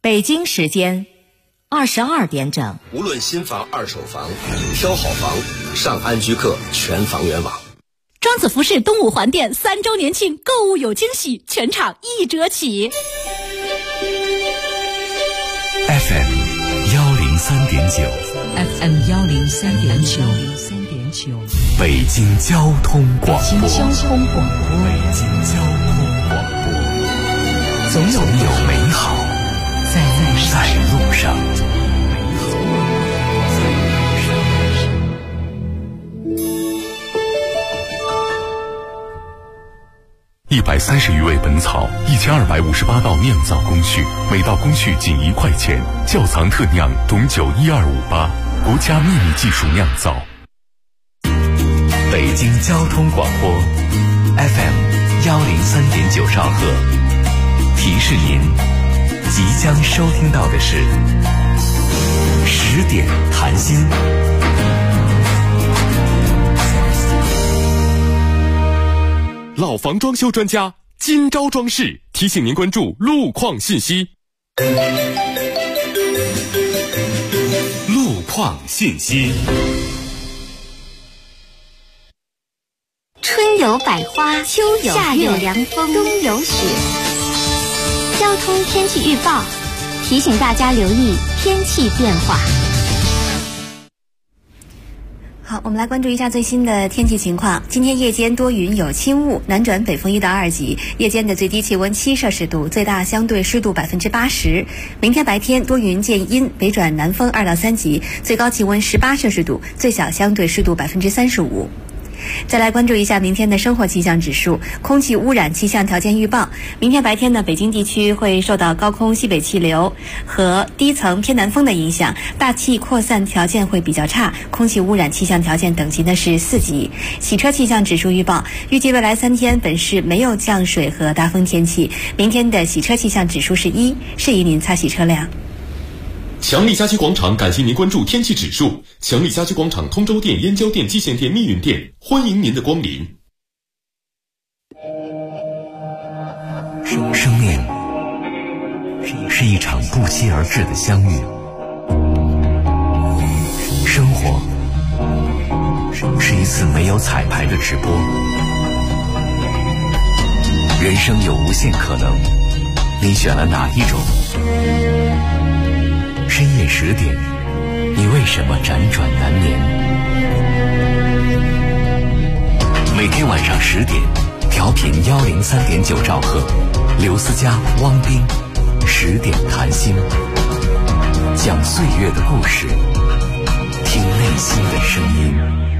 北京时间22点整。 无论新房、二手房，挑好房，上安居客全房源网。 庄子服饰东五环店3周年庆，购物有惊喜，全场1折起。 FM 103.9 FM 103.9 北京交通广播。 北京交通广播。 总有美好在路上。130余味本草，1258道酿造工序，每道工序仅1块钱。窖藏特酿董酒12588，国家秘密技术酿造。北京交通广播 FM 103.9兆赫，提示您即将收听到的是10点谈心。 老房装修专家今朝装饰提醒您关注路况信息。路况信息。 春有百花，秋有夏有凉风，冬有雪。交通天气预报提醒大家留意天气变化。 好，我们来关注一下最新的天气情况。今天夜间多云有轻雾，南转北风1到2级，夜间的最低气温7摄氏度，最大相对湿度80%。明天白天多云见阴，北转南风2到3级，最高气温18摄氏度，最小相对湿度35%。再来关注一下明天的生活气象指数，空气污染气象条件预报。明天白天呢，北京地区会受到高空西北气流和低层偏南风的影响，大气扩散条件会比较差，空气污染气象条件等级呢是4级。洗车气象指数预报，预计未来3天本市没有降水和大风天气。明天的洗车气象指数是1，适宜您擦洗车辆。 强力家居广场感谢您关注天气指数。强力家居广场通州店、燕郊店、蓟县店、密云店，欢迎您的光临。 生命是一场不期而至的相遇，生活是一次没有彩排的直播，人生有无限可能，你选了哪一种？深夜10点，你为什么辗转难眠？每天晚上10点，调频103.9兆赫，刘思佳、汪斌10点谈心，讲岁月的故事，听内心的声音。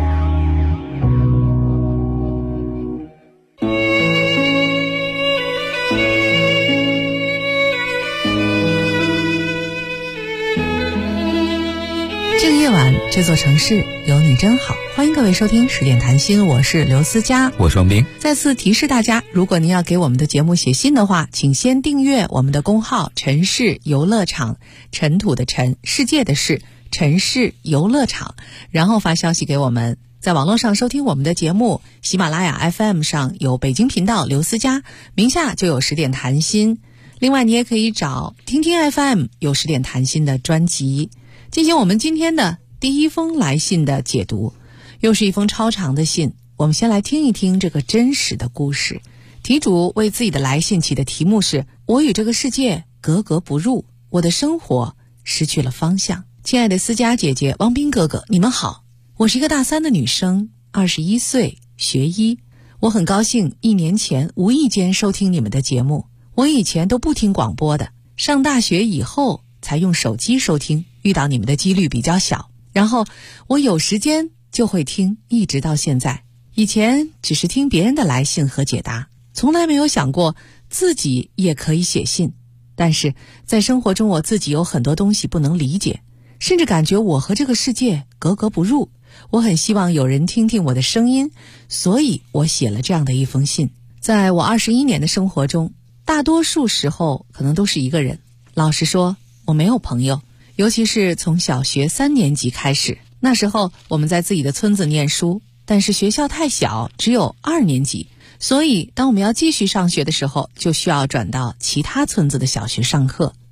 这座城市有你真好，欢迎各位收听10点谈心，我是刘思佳， 我是王斌。 再次提示大家，如果您要给我们的节目写信的话，请先订阅我们的公号城市游乐场，尘土的尘，世界的世，城市游乐场，然后发消息给我们。在网络上收听我们的节目，喜马拉雅 FM 上有北京频道刘思佳，名下就有10点谈心。另外你也可以找听听 FM 有10点谈心的专辑，进行我们今天的第一封来信的解读。又是一封超长的信，我们先来听一听这个真实的故事。题主为自己的来信起的题目是：我与这个世界格格不入，我的生活失去了方向。亲爱的思佳姐姐、王斌哥哥，你们好，我是一个大3的女生，21岁，学医。我很高兴1年前无意间收听你们的节目，我以前都不听广播的，上大学以后才用手机收听，遇到你们的几率比较小，然后我有时间就会听，一直到现在。以前只是听别人的来信和解答，从来没有想过自己也可以写信。但是在生活中，我自己有很多东西不能理解，甚至感觉我和这个世界格格不入。我很希望有人听听我的声音，所以我写了这样的一封信。在我21年的生活中，大多数时候可能都是一个人。老实说，我没有朋友，尤其是从小学3年级开始，那时候我们在自己的村子念书，但是学校太小，只有2年级，所以当我们要继续上学的时候，就需要转到其他村子的小学上课。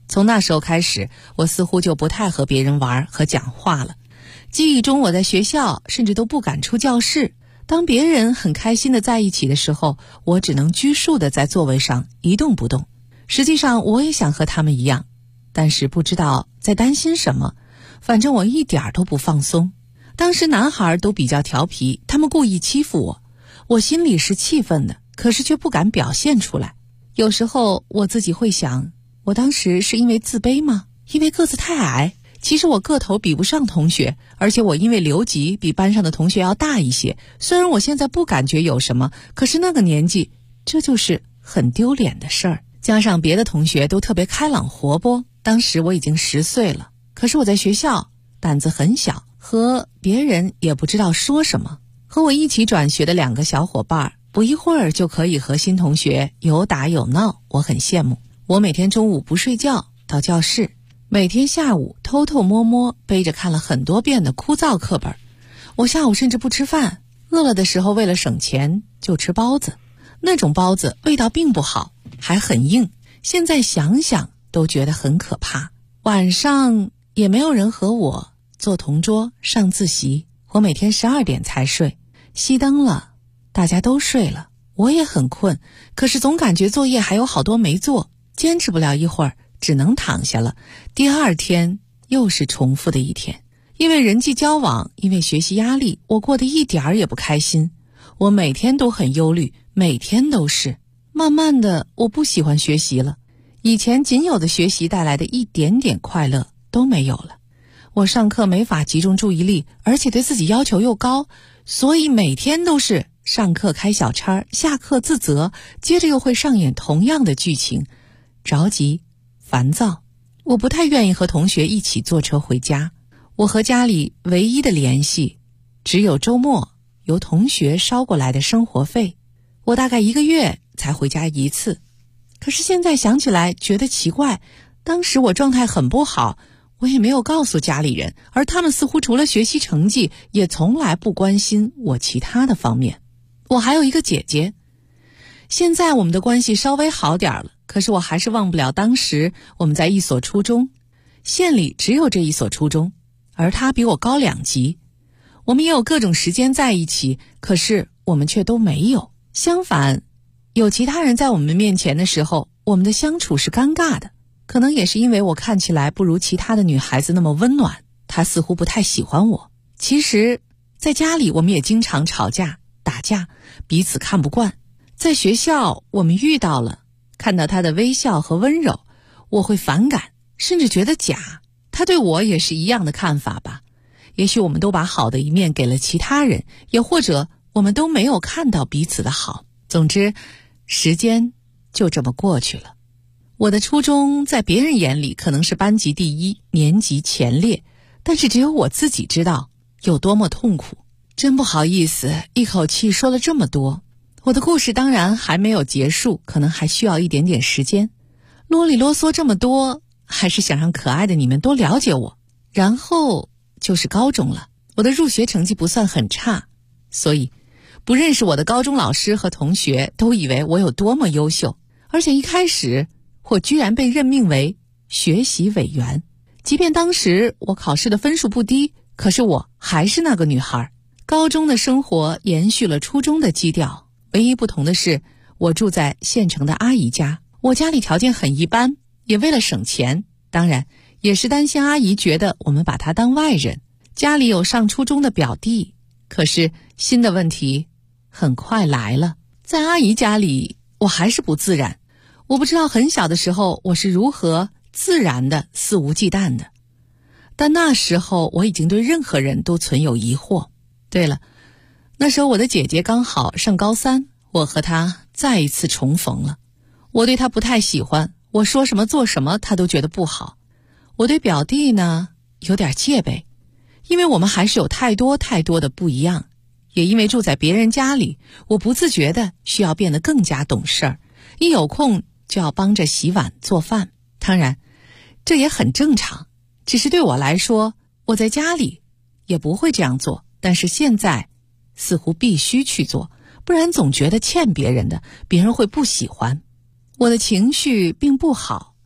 从那时候开始，我似乎就不太和别人玩和讲话了。记忆中我在学校甚至都不敢出教室，当别人很开心的在一起的时候，我只能拘束的在座位上一动不动。实际上我也想和他们一样，但是不知道在担心什么，反正我一点都不放松。当时男孩都比较调皮，他们故意欺负我，我心里是气愤的，可是却不敢表现出来。有时候我自己会想，我当时是因为自卑吗？因为个子太矮？其实我个头比不上同学，而且我因为留级比班上的同学要大一些。虽然我现在不感觉有什么，可是那个年纪，这就是很丢脸的事儿。加上别的同学都特别开朗活泼，当时我已经10岁了，可是我在学校胆子很小，和别人也不知道说什么。和我一起转学的2个小伙伴，不一会儿就可以和新同学有打有闹，我很羡慕。我每天中午不睡觉到教室，每天下午偷偷摸摸背着看了很多遍的枯燥课本。我下午甚至不吃饭，饿了的时候为了省钱就吃包子，那种包子味道并不好，还很硬，现在想想都觉得很可怕。晚上也没有人和我坐同桌上自习，我每天12点才睡，熄灯了，大家都睡了，我也很困，可是总感觉作业还有好多没做，坚持不了一会儿，只能躺下了。第二天又是重复的一天，因为人际交往，因为学习压力，我过得一点儿也不开心。我每天都很忧虑，每天都是。慢慢的，我不喜欢学习了，以前仅有的学习带来的一点点快乐都没有了。我上课没法集中注意力，而且对自己要求又高，所以每天都是上课开小差，下课自责，接着又会上演同样的剧情，着急烦躁。我不太愿意和同学一起坐车回家，我和家里唯一的联系只有周末由同学捎过来的生活费，我大概1个月才回家1次。可是现在想起来觉得奇怪，当时我状态很不好，我也没有告诉家里人，而他们似乎除了学习成绩也从来不关心我其他的方面。我还有一个姐姐，现在我们的关系稍微好点了，可是我还是忘不了当时我们在一所初中，县里只有这一所初中，而她比我高2级。我们也有各种时间在一起，可是我们却都没有。相反，有其他人在我们面前的时候，我们的相处是尴尬的。可能也是因为我看起来不如其他的女孩子那么温暖，她似乎不太喜欢我。其实在家里我们也经常吵架打架，彼此看不惯。在学校我们遇到了，看到她的微笑和温柔，我会反感，甚至觉得假。她对我也是一样的看法吧。也许我们都把好的一面给了其他人，也或者我们都没有看到彼此的好。总之，时间就这么过去了。我的初中在别人眼里可能是班级第1，年级前列，但是只有我自己知道有多么痛苦。真不好意思，一口气说了这么多。我的故事当然还没有结束，可能还需要一点点时间。啰里啰嗦这么多，还是想让可爱的你们多了解我。然后就是高中了，我的入学成绩不算很差，所以不认识我的高中老师和同学都以为我有多么优秀，而且一开始我居然被任命为学习委员。即便当时我考试的分数不低，可是我还是那个女孩。高中的生活延续了初中的基调，唯一不同的是我住在县城的阿姨家。我家里条件很一般，也为了省钱，当然也是担心阿姨觉得我们把她当外人。家里有上初中的表弟，可是新的问题很快来了。在阿姨家里我还是不自然，我不知道很小的时候我是如何自然的肆无忌惮的，但那时候我已经对任何人都存有疑惑。对了，那时候我的姐姐刚好上高3，我和她再一次重逢了。我对她不太喜欢，我说什么做什么她都觉得不好。我对表弟呢有点戒备，因为我们还是有太多的不一样，也因为住在别人家里，我不自觉的需要变得更加懂事儿，一有空就要帮着洗碗做饭。当然这也很正常，只是对我来说，我在家里也不会这样做，但是现在似乎必须去做，不然总觉得欠别人的，别人会不喜欢。我的情绪并不好，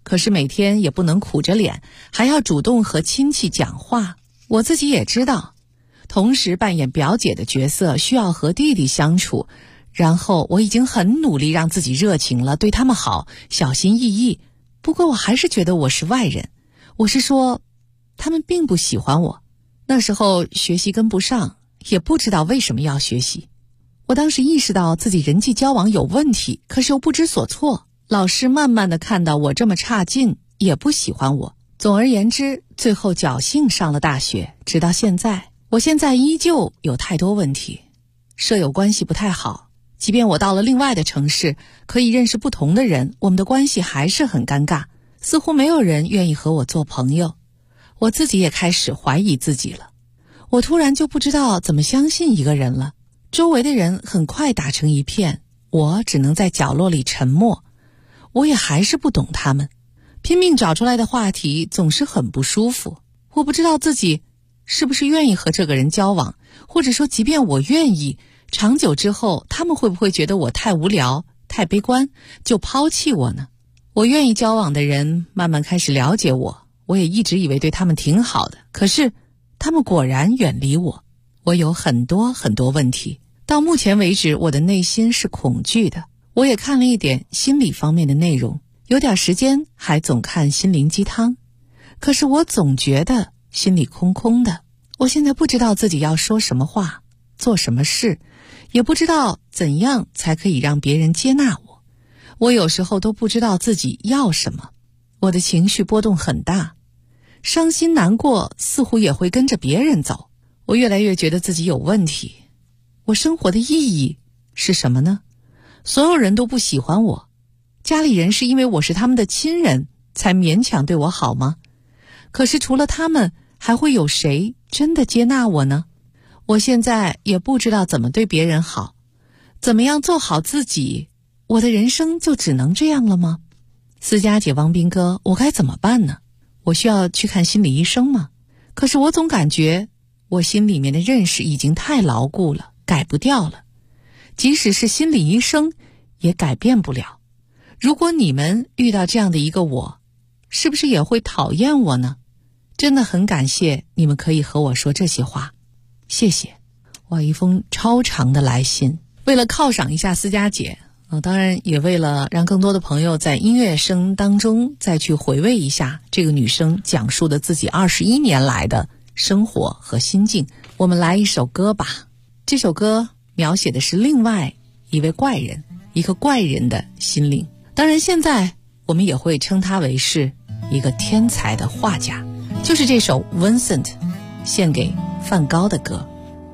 可是每天也不能苦着脸，还要主动和亲戚讲话。我自己也知道，同时扮演表姐的角色需要和弟弟相处，然后我已经很努力让自己热情了，对他们好，小心翼翼。不过我还是觉得我是外人，我是说他们并不喜欢我。那时候学习跟不上，也不知道为什么要学习。我当时意识到自己人际交往有问题，可是又不知所措。老师慢慢地看到我这么差劲，也不喜欢我。总而言之，最后侥幸上了大学，直到现在。我现在依旧有太多问题，舍友关系不太好，即便我到了另外的城市，可以认识不同的人，我们的关系还是很尴尬，似乎没有人愿意和我做朋友。我自己也开始怀疑自己了，我突然就不知道怎么相信一个人了。周围的人很快打成一片，我只能在角落里沉默。我也还是不懂他们，拼命找出来的话题总是很不舒服。我不知道自己是不是愿意和这个人交往，或者说即便我愿意，长久之后他们会不会觉得我太无聊太悲观就抛弃我呢？我愿意交往的人慢慢开始了解我，我也一直以为对他们挺好的，可是他们果然远离我。我有很多很多问题，到目前为止我的内心是恐惧的。我也看了一点心理方面的内容，有点时间还总看心灵鸡汤，可是我总觉得心里空空的。我现在不知道自己要说什么话，做什么事，也不知道怎样才可以让别人接纳我。我有时候都不知道自己要什么，我的情绪波动很大，伤心难过似乎也会跟着别人走。我越来越觉得自己有问题。我生活的意义是什么呢？所有人都不喜欢我，家里人是因为我是他们的亲人才勉强对我好吗？可是除了他们，还会有谁真的接纳我呢？我现在也不知道怎么对别人好，怎么样做好自己。我的人生就只能这样了吗？思佳姐，汪斌哥，我该怎么办呢？我需要去看心理医生吗？可是我总感觉我心里面的认识已经太牢固了，改不掉了，即使是心理医生也改变不了。如果你们遇到这样的一个我，是不是也会讨厌我呢？真的很感谢你们可以和我说这些话，谢谢。哇，一封超长的来信，为了犒赏一下思佳姐，当然也为了让更多的朋友在音乐声当中再去回味一下这个女生讲述的自己21年来的生活和心境，我们来一首歌吧。这首歌描写的是另外一位怪人，一个怪人的心灵。当然现在我们也会称他为是一个天才的画家，就是这首 Vincent 献给梵高的歌。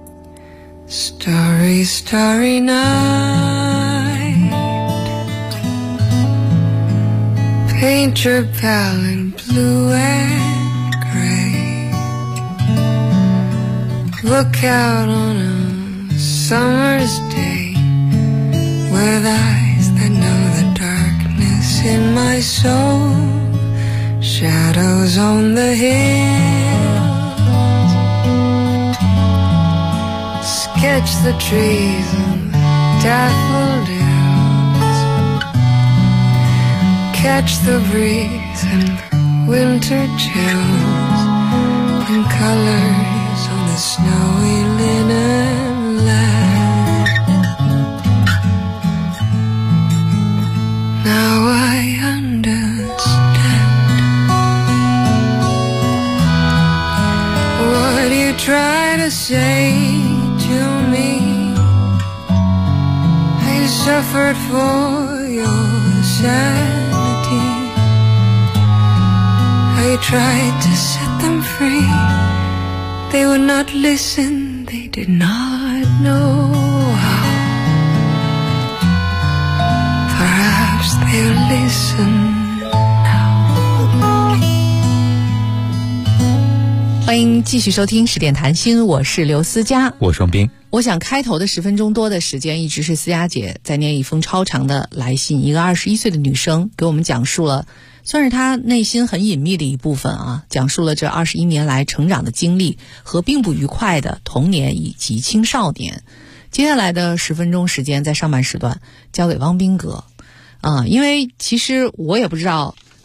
Starry, starry night, paint your palette blue and gray, look out on a summer's day with eyes that know the darkness in my soul, shadows on the hills, sketch the trees and daffodils, catch the breeze and winter chills and colors on the snowy linen land. Now I understand what you try to say to me. I suffered for your sanity. I tried to set them free. They would not listen, they did not know how. Perhaps they'll listen. 欢迎继续收听10点谈心，我是刘思佳， 我双冰。 我想开头的10分钟多的时间，一直是思佳姐在念一封超长的来信，一个21岁的女生给我们讲述了算是她内心很隐秘的一部分啊，讲述了这21年来成长的经历和并不愉快的童年以及青少年。接下来的10分钟时间在上半时段交给汪斌哥因为其实我也不知道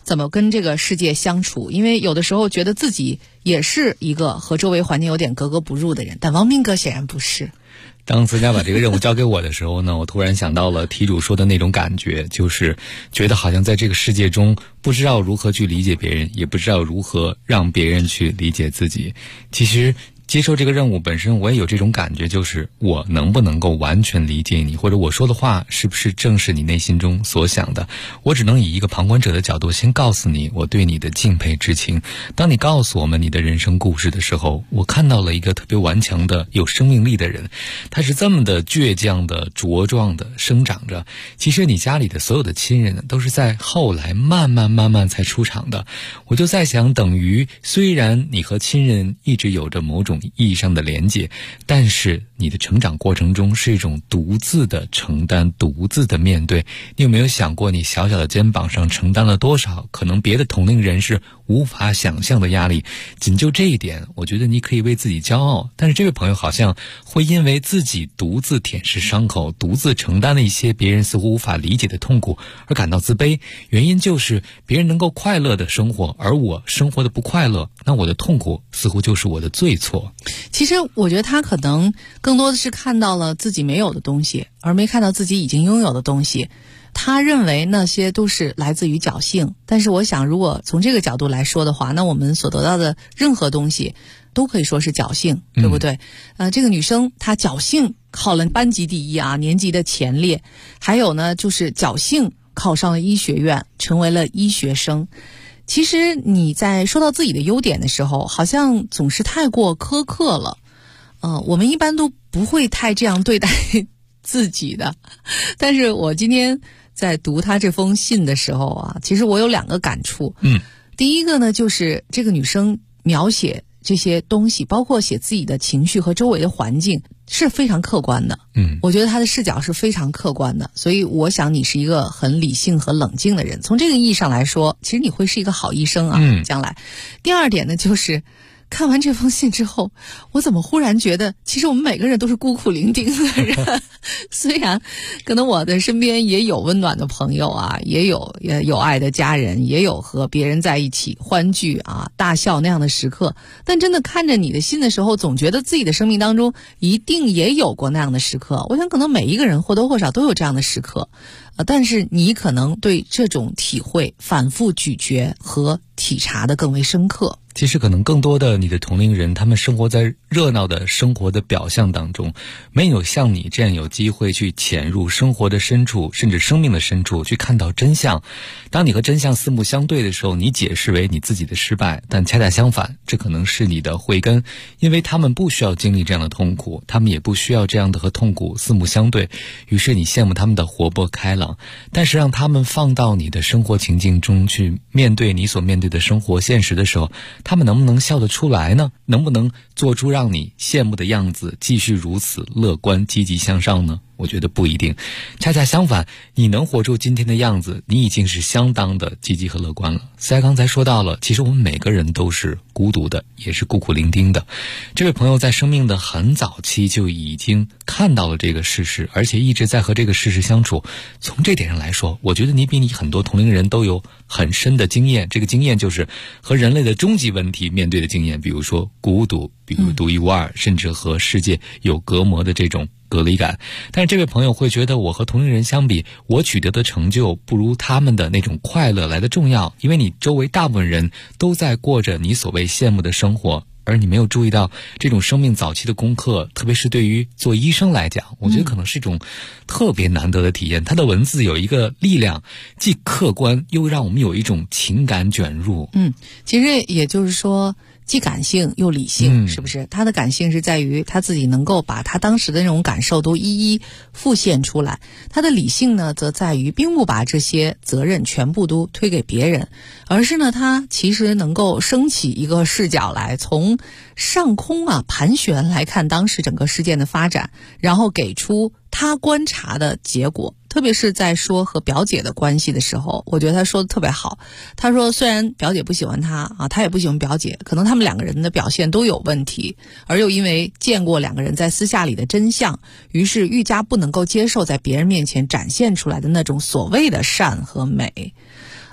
怎么跟这个世界相处，因为有的时候觉得自己也是一个和周围环境有点格格不入的人，但王斌哥显然不是。 当思佳把这个任务交给我的时候呢，我突然想到了题主说的那种感觉，就是觉得好像在这个世界中不知道如何去理解别人，也不知道如何让别人去理解自己。其实接受这个任务本身，我也有这种感觉，就是我能不能够完全理解你，或者我说的话是不是正是你内心中所想的。我只能以一个旁观者的角度先告诉你我对你的敬佩之情。当你告诉我们你的人生故事的时候，我看到了一个特别顽强的有生命力的人，他是这么的倔强的茁壮的生长着。其实你家里的所有的亲人都是在后来慢慢才出场的。我就在想，等于虽然你和亲人一直有着某种意义上的连结，但是你的成长过程中是一种独自的承担，独自的面对。你有没有想过，你小小的肩膀上承担了多少可能别的同龄人是无法想象的压力？仅就这一点，我觉得你可以为自己骄傲。但是这位朋友好像会因为自己独自舔舐伤口，独自承担了一些别人似乎无法理解的痛苦而感到自卑。原因就是别人能够快乐的生活，而我生活的不快乐，那我的痛苦似乎就是我的罪错。 其实我觉得他可能更多的是看到了自己没有的东西，而没看到自己已经拥有的东西。他认为那些都是来自于侥幸，但是我想如果从这个角度来说的话，那我们所得到的任何东西都可以说是侥幸，对不对？这个女生她侥幸考了班级第一啊，年级的前列，还有呢就是侥幸考上了医学院，成为了医学生。其实你在说到自己的优点的时候，好像总是太过苛刻了。我们一般都不会太这样对待自己的。但是我今天在读他这封信的时候啊，其实我有两个感触。第一个呢，就是这个女生描写这些东西，包括写自己的情绪和周围的环境，是非常客观的。我觉得他的视角是非常客观的，所以我想你是一个很理性和冷静的人。从这个意义上来说，其实你会是一个好医生啊，将来。第二点呢，就是看完这封信之后，我怎么忽然觉得其实我们每个人都是孤苦伶仃的人。虽然可能我的身边也有温暖的朋友啊，也有有爱的家人，也有和别人在一起欢聚啊大笑那样的时刻，但真的看着你的信的时候，总觉得自己的生命当中一定也有过那样的时刻。我想可能每一个人或多或少都有这样的时刻，但是你可能对这种体会反复咀嚼和体察的更为深刻。 其实可能更多的你的同龄人，他们生活在热闹的生活的表象当中，没有像你这样有机会去潜入生活的深处，甚至生命的深处，去看到真相。当你和真相四目相对的时候，你解释为你自己的失败，但恰恰相反，这可能是你的慧根。因为他们不需要经历这样的痛苦，他们也不需要这样的和痛苦四目相对，于是你羡慕他们的活泼开朗。但是让他们放到你的生活情境中去面对你所面对的生活现实的时候，他们能不能笑得出来呢？能不能做出让你羡慕的样子，继续如此乐观积极向上呢？我觉得不一定，恰恰相反，你能活出今天的样子，你已经是相当的积极和乐观了。赛刚才说到了，其实我们每个人都是孤独的，也是孤苦伶仃的。这位朋友在生命的很早期就已经看到了这个事实，而且一直在和这个事实相处。从这点上来说，我觉得你比你很多同龄人都有很深的经验，这个经验就是和人类的终极问题面对的经验，比如说孤独，比如独一无二，甚至和世界有隔膜的这种隔离感。但是这位朋友会觉得，我和同龄人相比，我取得的成就不如他们的那种快乐来的重要，因为你周围大部分人都在过着你所谓羡慕的生活，而你没有注意到这种生命早期的功课，特别是对于做医生来讲，我觉得可能是一种特别难得的体验。他的文字有一个力量，既客观又让我们有一种情感卷入。 其实也就是说既感性又理性，是不是？他的感性是在于他自己能够把他当时的那种感受都一一复现出来，他的理性呢则在于并不把这些责任全部都推给别人，而是呢他其实能够升起一个视角来，从上空盘旋来看当时整个事件的发展，然后给出他观察的结果。特别是在说和表姐的关系的时候，我觉得他说的特别好。他说虽然表姐不喜欢他他也不喜欢表姐，可能他们两个人的表现都有问题，而又因为见过两个人在私下里的真相，于是愈加不能够接受在别人面前展现出来的那种所谓的善和美。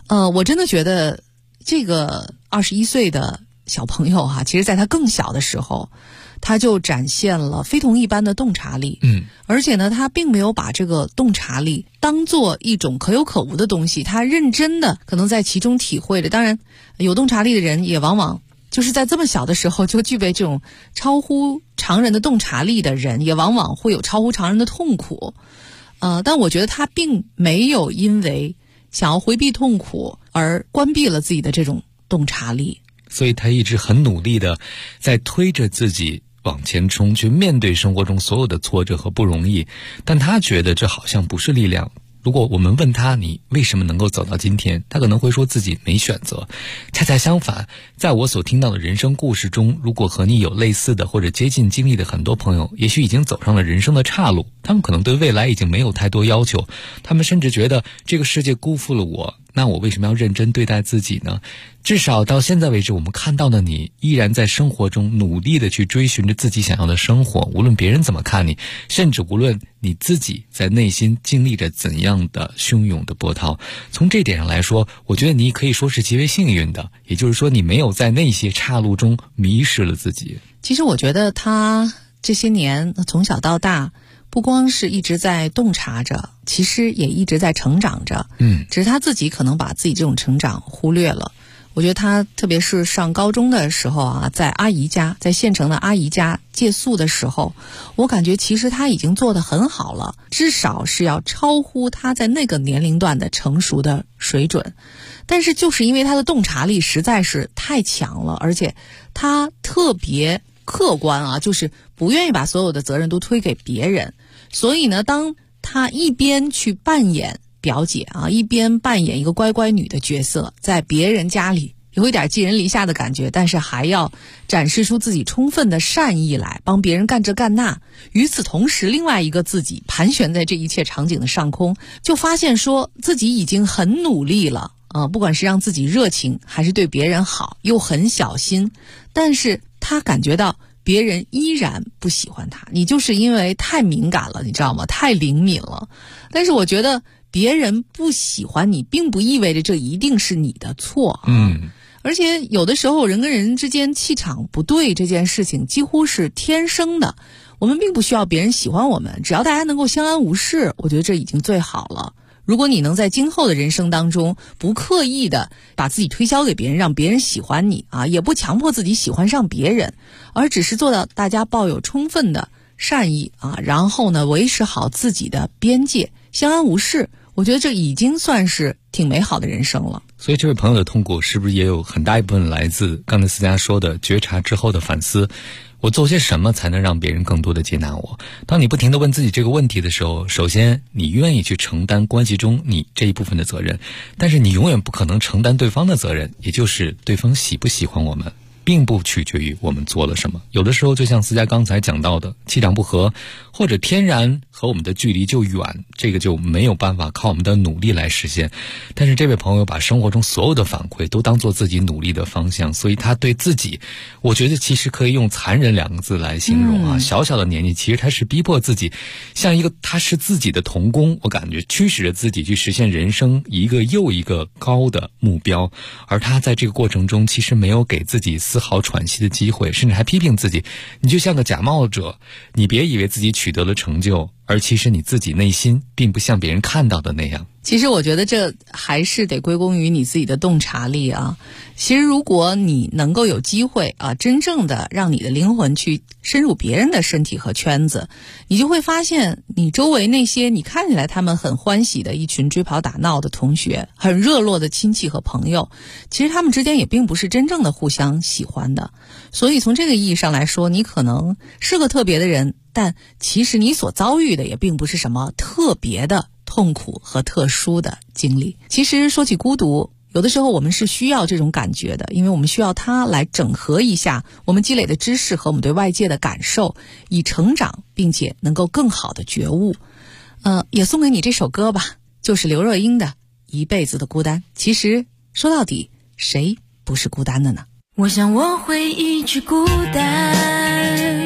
我真的觉得这个21岁的小朋友其实在他更小的时候，他就展现了非同一般的洞察力。而且呢，他并没有把这个洞察力当做一种可有可无的东西，他认真的可能在其中体会着。当然，有洞察力的人也往往就是在这么小的时候就具备这种超乎常人的洞察力的人，也往往会有超乎常人的痛苦。但我觉得他并没有因为想要回避痛苦而关闭了自己的这种洞察力， 所以他一直很努力的在推着自己往前冲，去面对生活中所有的挫折和不容易。但他觉得这好像不是力量。如果我们问他你为什么能够走到今天，他可能会说自己没选择。恰恰相反，在我所听到的人生故事中，如果和你有类似的或者接近经历的很多朋友，也许已经走上了人生的岔路，他们可能对未来已经没有太多要求，他们甚至觉得这个世界辜负了我，那我为什么要认真对待自己呢？至少到现在为止，我们看到的你依然在生活中努力的去追寻着自己想要的生活，无论别人怎么看你，甚至无论你自己在内心经历着怎样的汹涌的波涛。从这点上来说，我觉得你可以说是极为幸运的，也就是说你没有在那些岔路中迷失了自己。 其实我觉得他这些年从小到大不光是一直在洞察着，其实也一直在成长着。只是他自己可能把自己这种成长忽略了。我觉得他特别是上高中的时候在阿姨家，在县城的阿姨家借宿的时候，我感觉其实他已经做得很好了，至少是要超乎他在那个年龄段的成熟的水准。但是就是因为他的洞察力实在是太强了，而且他特别客观就是不愿意把所有的责任都推给别人。所以呢，当他一边去扮演表姐一边扮演一个乖乖女的角色，在别人家里有一点寄人篱下的感觉，但是还要展示出自己充分的善意来，帮别人干这干那。与此同时，另外一个自己盘旋在这一切场景的上空，就发现说自己已经很努力了不管是让自己热情还是对别人好，又很小心，但是他感觉到别人依然不喜欢他。你就是因为太敏感了，你知道吗？太灵敏了。但是我觉得别人不喜欢你并不意味着这一定是你的错而且有的时候人跟人之间气场不对，这件事情几乎是天生的。我们并不需要别人喜欢我们，只要大家能够相安无事，我觉得这已经最好了。如果你能在今后的人生当中不刻意的把自己推销给别人，让别人喜欢你也不强迫自己喜欢上别人，而只是做到大家抱有充分的善意然后呢维持好自己的边界，相安无事，我觉得这已经算是挺美好的人生了。 所以这位朋友的痛苦是不是也有很大一部分来自刚才思佳说的觉察之后的反思？我做些什么才能让别人更多的接纳我？当你不停地问自己这个问题的时候，首先你愿意去承担关系中你这一部分的责任，但是你永远不可能承担对方的责任，也就是对方喜不喜欢我们并不取决于我们做了什么。有的时候就像思佳刚才讲到的，气场不合或者天然和我们的距离就远，这个就没有办法靠我们的努力来实现。但是这位朋友把生活中所有的反馈都当做自己努力的方向，所以他对自己，我觉得其实可以用残忍2个字来形容小小的年纪，其实他是逼迫自己像一个他是自己的童工，我感觉驱使着自己去实现人生一个又一个高的目标。而他在这个过程中其实没有给自己丝毫喘息的机会，甚至还批评自己，你就像个假冒者，你别以为自己取得了成就，而其实你自己内心并不像别人看到的那样。 其实我觉得这还是得归功于你自己的洞察力其实如果你能够有机会真正的让你的灵魂去深入别人的身体和圈子，你就会发现你周围那些你看起来他们很欢喜的一群追跑打闹的同学，很热络的亲戚和朋友，其实他们之间也并不是真正的互相喜欢的。所以从这个意义上来说，你可能是个特别的人，但其实你所遭遇的也并不是什么特别的痛苦和特殊的经历。其实说起孤独，有的时候我们是需要这种感觉的，因为我们需要它来整合一下我们积累的知识和我们对外界的感受，以成长并且能够更好的觉悟。也送给你这首歌吧，就是刘若英的《一辈子的孤单》。其实说到底，谁不是孤单的呢？ 我想我会一直孤单，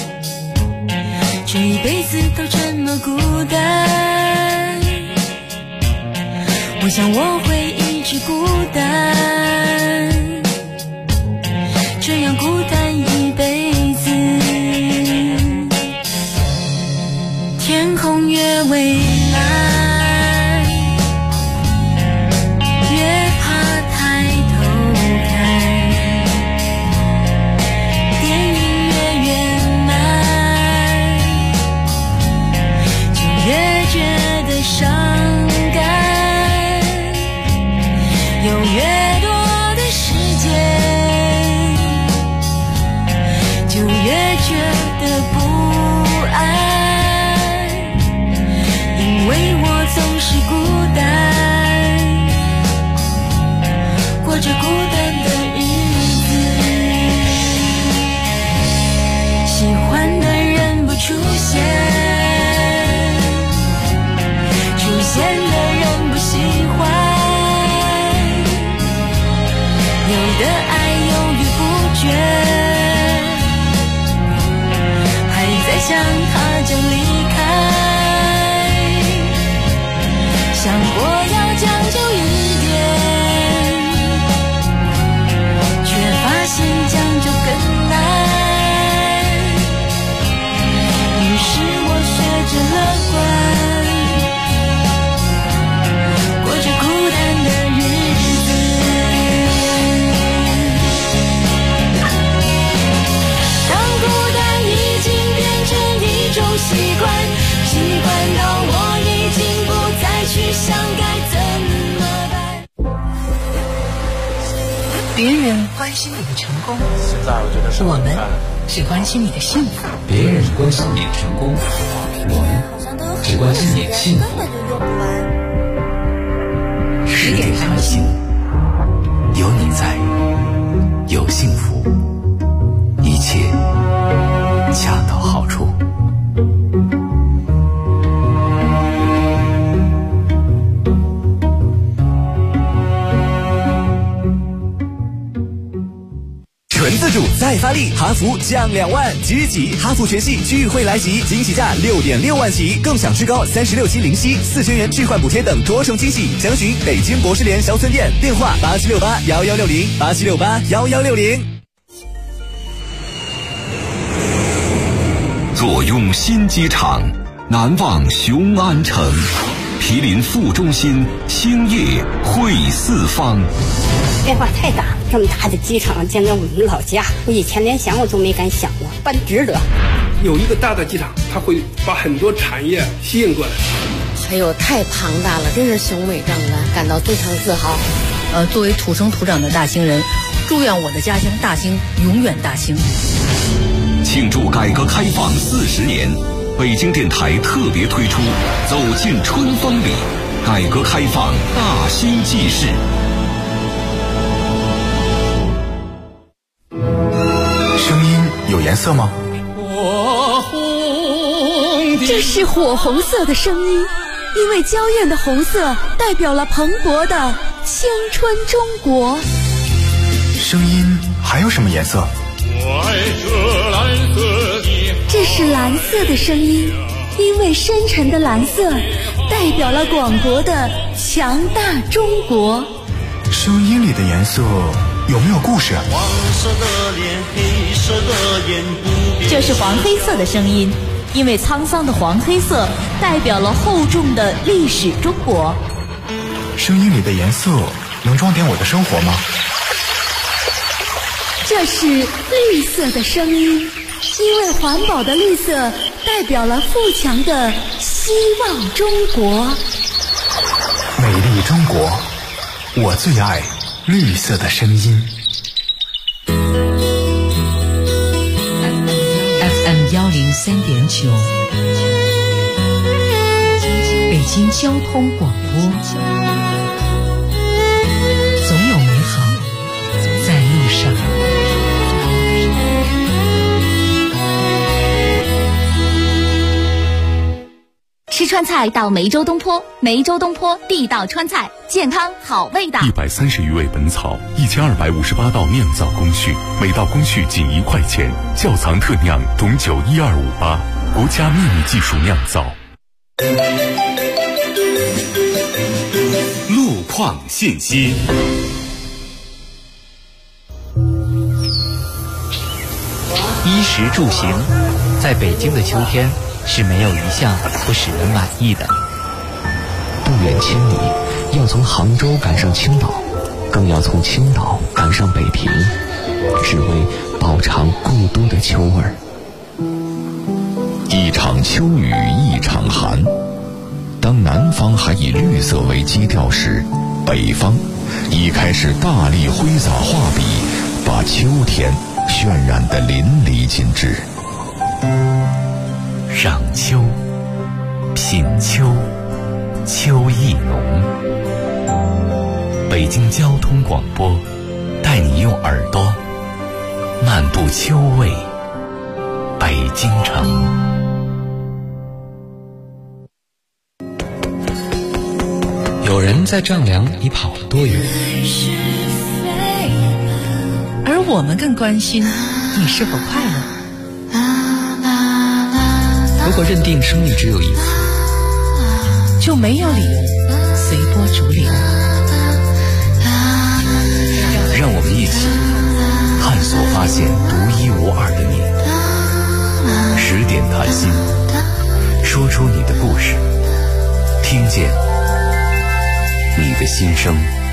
这一辈子都这么孤单。我想我会一是孤单，这样孤单一辈子。天空越蔚蓝，越怕抬头看，电影越圆满，就越觉得伤感。有越多的时间，就越觉得不安。因为我总是孤单，过着孤单的日子。喜欢的人不出现，出现的人不喜欢。有的爱犹豫不决，还在想他就离开。想过要将就一点，却发现将就更难。于是我学着乐观，过着孤单的日子。当孤单已经变成一种习惯，习惯到我已经不再去想该怎么办。 别人关心你的成功，我们只关心你的幸福。 别人关心你的成功，我们只关心你的幸福。 10点谈心，有你在，有幸福，一切恰到好处。 纯自主再发力，哈弗降2万，即日起哈弗全系聚会来袭，惊喜价6.6万起，更享至高36期零息4000元置换补贴等多重惊喜。详询北京博士联销村店，电话87681160，87681160。 坐拥新机场，难忘雄安城，毗邻副中心，星夜会四方。 变化太大，这么大的机场将在我们老家，我以前连想我都没敢想过，办值得。 有一个大的机场，它会把很多产业吸引过来。 哎呦，太庞大了，真是雄伟壮观，感到非常自豪。 作为土生土长的大兴人，祝愿我的家乡大兴永远大兴。 庆祝改革开放40年，北京电台特别推出《走进春风里》，改革开放大兴纪事。 声音有颜色吗？ 这是火红色的声音，因为娇艳的红色代表了蓬勃的青春中国。 声音还有什么颜色？ 这是蓝色的声音，因为深沉的蓝色代表了广博的强大中国。 声音里的颜色有没有故事？ 这是黄黑色的声音，因为沧桑的黄黑色代表了厚重的历史中国。 声音里的颜色能装点我的生活吗？ 这是绿色的声音，因为环保的绿色代表了富强的希望中国。 美丽中国，我最爱绿色的声音。 FM 103.9，北京交通广播，总有美好在路上。 吃川菜到梅州东坡，梅州东坡地道川菜，健康好味道。 130余味本草，1258道酿造工序，每道工序仅1块钱，窖藏特酿董酒12588，国家秘密技术酿造。 路创信息。 衣食住行，在北京的秋天是没有一项不使人满意的。 不远千里，要从杭州赶上青岛，更要从青岛赶上北平，只为饱尝故都的秋味儿。 一场秋雨一场寒，当南方还以绿色为基调时，北方已开始大力挥洒画笔，把秋天渲染得淋漓尽致。 赏秋，品秋，秋意浓。北京交通广播带你用耳朵漫步秋味北京城。 有人在丈量你跑了多远， 而我们更关心你是否快乐。 如果认定生命只有一次， 就没有理由随波逐流。 让我们一起探索发现独一无二的你。10点谈心，说出你的故事，听见你的心声。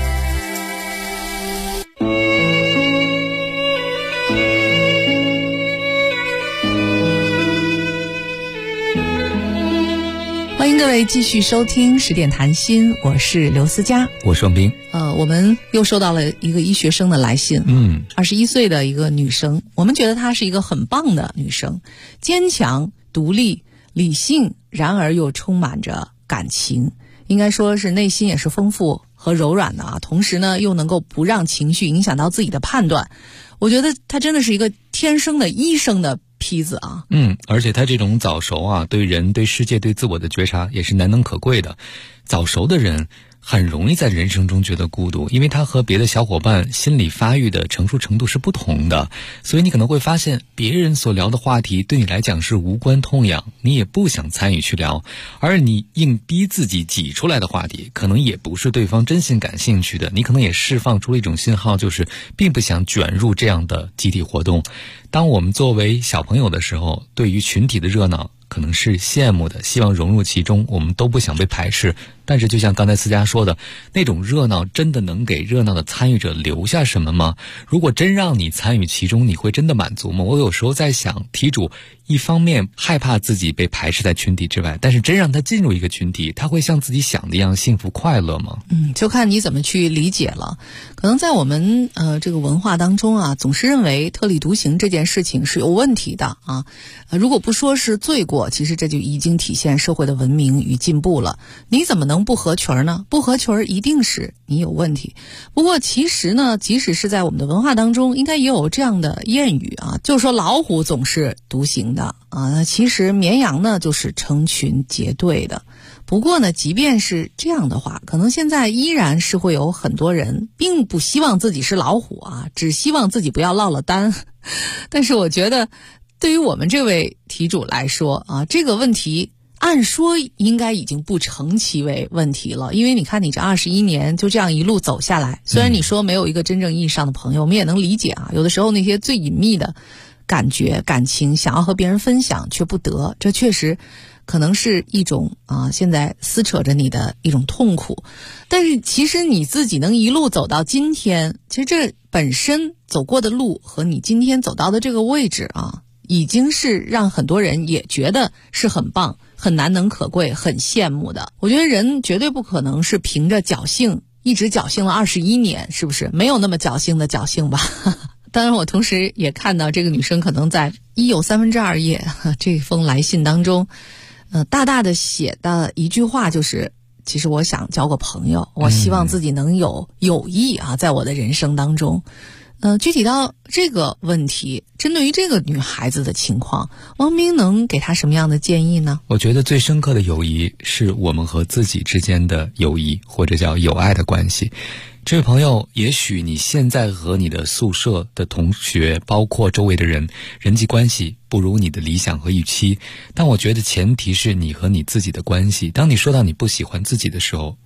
欢迎各位继续收听10点谈心，我是刘思佳， 我是王斌。 我们又收到了一个医学生的来信，21岁的一个女生，我们觉得她是一个很棒的女生，坚强、独立、理性，然而又充满着感情，应该说是内心也是丰富和柔软的啊，同时呢又能够不让情绪影响到自己的判断。我觉得她真的是一个天生的医生的坯子啊。 而且他这种早熟啊，对人、对世界、对自我的觉察也是难能可贵的。早熟的人很容易在人生中觉得孤独，因为他和别的小伙伴心理发育的成熟程度是不同的，所以你可能会发现别人所聊的话题对你来讲是无关痛痒，你也不想参与去聊，而你硬逼自己挤出来的话题可能也不是对方真心感兴趣的，你可能也释放出了一种信号，就是并不想卷入这样的集体活动。当我们作为小朋友的时候，对于群体的热闹可能是羡慕的，希望融入其中，我们都不想被排斥。但是就像刚才思佳说的，那种热闹真的能给热闹的参与者留下什么吗？如果真让你参与其中，你会真的满足吗？我有时候在想，题主一方面害怕自己被排斥在群体之外，但是真让他进入一个群体，他会像自己想的一样幸福快乐吗？ 就看你怎么去理解了。可能在我们这个文化当中啊，总是认为特立独行这件事情是有问题的啊。如果不说是罪过，其实这就已经体现社会的文明与进步了。你怎么能不合群呢？不合群一定是你有问题。不过其实呢，即使是在我们的文化当中，应该也有这样的谚语啊，就是说老虎总是独行的啊，那其实绵羊呢就是成群结队的。不过呢，即便是这样的话，可能现在依然是会有很多人并不希望自己是老虎啊，只希望自己不要落了单。但是我觉得对于我们这位题主来说啊，这个问题按说应该已经不成其为问题了，因为你看你这21年就这样一路走下来，虽然你说没有一个真正意义上的朋友，我们也能理解啊，有的时候那些最隐秘的感觉感情想要和别人分享却不得，这确实可能是一种现在撕扯着你的一种痛苦。但是其实你自己能一路走到今天，其实这本身走过的路和你今天走到的这个位置啊，已经是让很多人也觉得是很棒、很难能可贵、很羡慕的。我觉得人绝对不可能是凭着侥幸一直侥幸了21年，是不是？没有那么侥幸的侥幸吧。当然我同时也看到这个女生可能在1有2/3页这封来信当中大大的写的一句话，就是其实我想交个朋友，我希望自己能有友谊啊，在我的人生当中。具体到这个问题，针对于这个女孩子的情况，王斌能给她什么样的建议呢？ 我觉得最深刻的友谊是我们和自己之间的友谊，或者叫友爱的关系。这位朋友，也许你现在和你的宿舍的同学，包括周围的人，人际关系不如你的理想和预期，但我觉得前提是你和你自己的关系。当你说到你不喜欢自己的时候，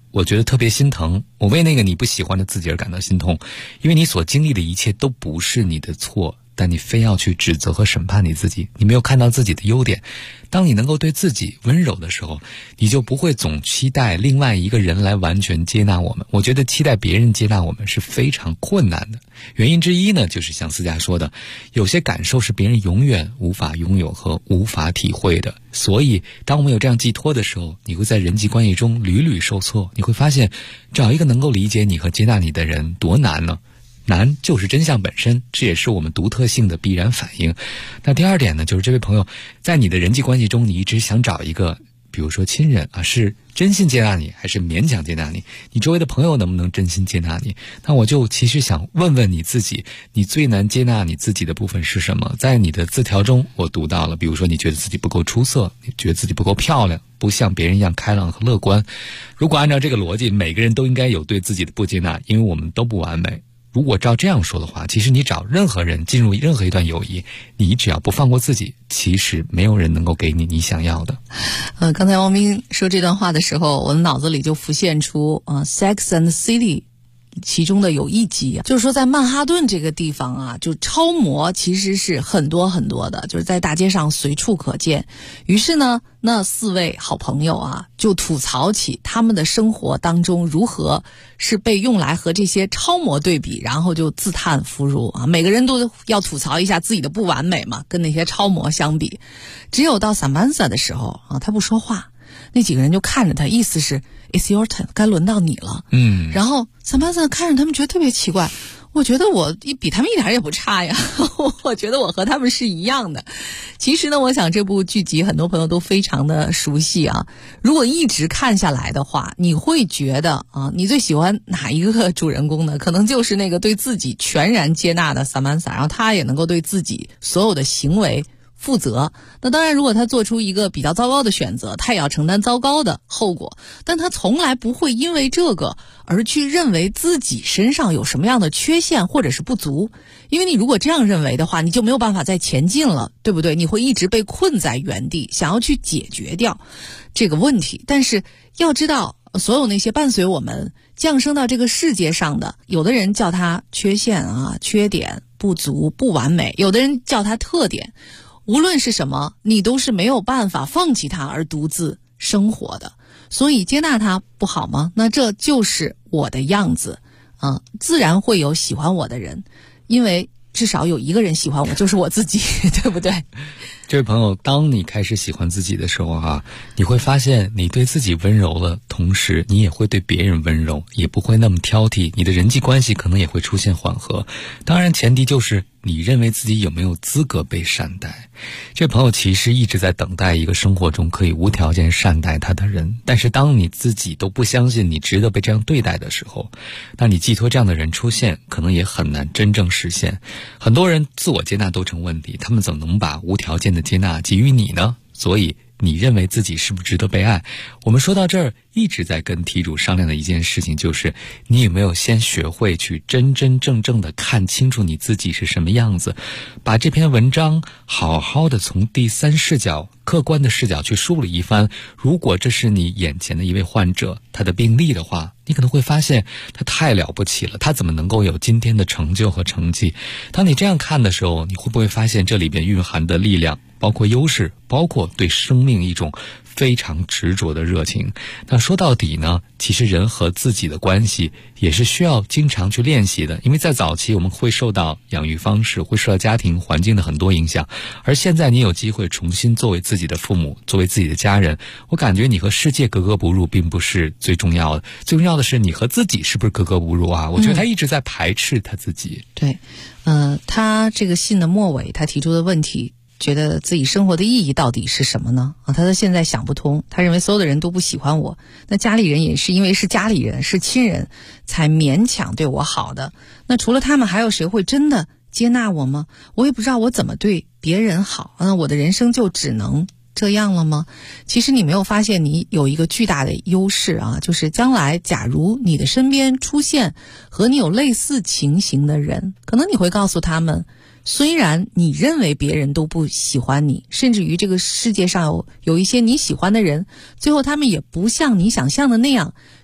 我觉得特别心疼，我为那个你不喜欢的自己而感到心痛，因为你所经历的一切都不是你的错，但你非要去指责和审判你自己，你没有看到自己的优点。当你能够对自己温柔的时候，你就不会总期待另外一个人来完全接纳我们。我觉得期待别人接纳我们是非常困难的，原因之一呢，就是像思佳说的，有些感受是别人永远无法拥有和无法体会的。所以当我们有这样寄托的时候，你会在人际关系中屡屡受挫，你会发现找一个能够理解你和接纳你的人多难呢？难就是真相本身，这也是我们独特性的必然反应。那第二点呢，就是这位朋友在你的人际关系中，你一直想找一个比如说亲人啊，是真心接纳你还是勉强接纳你？你周围的朋友能不能真心接纳你？那我就其实想问问你自己，你最难接纳你自己的部分是什么？在你的字条中我读到了，比如说你觉得自己不够出色，你觉得自己不够漂亮，不像别人一样开朗和乐观。如果按照这个逻辑，每个人都应该有对自己的不接纳，因为我们都不完美。如果照这样说的话，其实你找任何人进入任何一段友谊，你只要不放过自己，其实没有人能够给你想要的。 刚才王斌说这段话的时候，我的脑子里就浮现出Sex and the City 其中的有一集，就是说在曼哈顿这个地方啊，就超模其实是很多很多的，就是在大街上随处可见。于是呢，那4位好朋友啊，就吐槽起他们的生活当中如何是被用来和这些超模对比，然后就自叹弗如啊，每个人都要吐槽一下自己的不完美嘛，跟那些超模相比。只有到 Samantha 的时候啊，他不说话，那几个人就看着他，意思是 It's your turn， 该轮到你了。然后 Samantha 看着他们觉得特别奇怪，我觉得我比他们一点也不差呀，我觉得我和他们是一样的。其实呢，我想这部剧集很多朋友都非常的熟悉啊。如果一直看下来的话，你会觉得啊，你最喜欢哪一个主人公呢？可能就是那个对自己全然接纳的 Samantha， 然后他也能够对自己所有的行为负责。那当然，如果他做出一个比较糟糕的选择，他也要承担糟糕的后果，但他从来不会因为这个而去认为自己身上有什么样的缺陷或者是不足。因为你如果这样认为的话，你就没有办法再前进了，对不对？你会一直被困在原地，想要去解决掉这个问题。但是要知道，所有那些伴随我们降生到这个世界上的，有的人叫它缺陷啊、缺点、不足、不完美，有的人叫它特点。无论是什么，你都是没有办法放弃它而独自生活的。所以接纳它不好吗？那这就是我的样子啊，自然会有喜欢我的人，因为至少有一个人喜欢我，就是我自己，对不对？ 这位朋友，当你开始喜欢自己的时候啊，你会发现你对自己温柔了，同时你也会对别人温柔，也不会那么挑剔，你的人际关系可能也会出现缓和。当然前提就是你认为自己有没有资格被善待。这位朋友其实一直在等待一个生活中可以无条件善待他的人，但是当你自己都不相信你值得被这样对待的时候，那你寄托这样的人出现，可能也很难真正实现。很多人自我接纳都成问题，他们怎么能把无条件的接纳给予你呢？所以你认为自己是不是值得被爱？我们说到这儿，一直在跟题主商量的一件事情就是，你有没有先学会去真真正正的看清楚你自己是什么样子，把这篇文章好好的从第三视角、客观的视角去梳理一番。如果这是你眼前的一位患者，他的病例的话，你可能会发现他太了不起了，他怎么能够有今天的成就和成绩？当你这样看的时候，你会不会发现这里边蕴含的力量，包括优势，包括对生命一种非常执着的热情？那说到底呢，其实人和自己的关系也是需要经常去练习的，因为在早期我们会受到养育方式，会受到家庭环境的很多影响，而现在你有机会重新作为自己的父母，作为自己的家人，我感觉你和世界格格不入并不是最重要的，最重要的是你和自己是不是格格不入啊？我觉得他一直在排斥他自己。 对，他这个信的末尾，他提出的问题，觉得自己生活的意义到底是什么呢？他到现在想不通，他认为所有的人都不喜欢我，那家里人也是因为是家里人，是亲人才勉强对我好的，那除了他们还有谁会真的接纳我吗？我也不知道我怎么对别人好，我的人生就只能这样了吗？其实你没有发现你有一个巨大的优势啊，就是将来假如你的身边出现和你有类似情形的人，可能你会告诉他们，虽然你认为别人都不喜欢你，甚至于这个世界上有一些你喜欢的人，最后他们也不像你想象的那样